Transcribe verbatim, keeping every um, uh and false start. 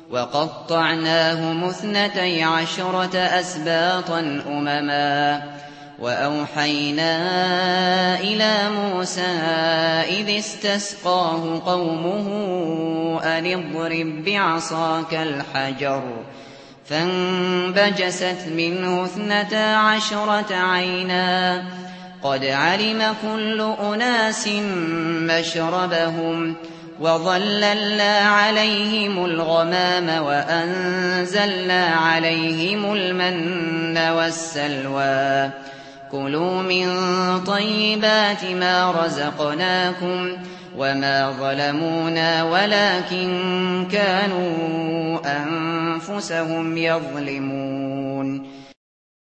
وَقَطَّعْنَاهُمُ اثْنَتَيْ عَشْرَةَ أَسْبَاطًا أُمَمًا وَأَوْحَيْنَا إِلَىٰ مُوسَىٰ إِذِ اسْتَسْقَاهُ قَوْمُهُ أَنِ اضْرِب بِّعَصَاكَ الْحَجَرَ ۖ فَانبَجَسَتْ مِنْهُ اثْنَتَا عَشْرَةَ عَيْنًا ۖ قَدْ عَلِمَ كُلُّ أُنَاسٍ مَّشْرَبَهُمْ ۖ وَظَلَّلْنَا عَلَيْهِمُ الْغَمَامَ وَأَنزَلْنَا عَلَيْهِمُ الْمَنَّ وَالسَّلْوَىٰ ۖ كُلُوا مِن طَيِّبَاتِ مَا رَزَقْنَاكُمْ ۚ وَمَا ظَلَمُونَا وَلَٰكِن كَانُوا أَنفُسَهُمْ يَظْلِمُونَ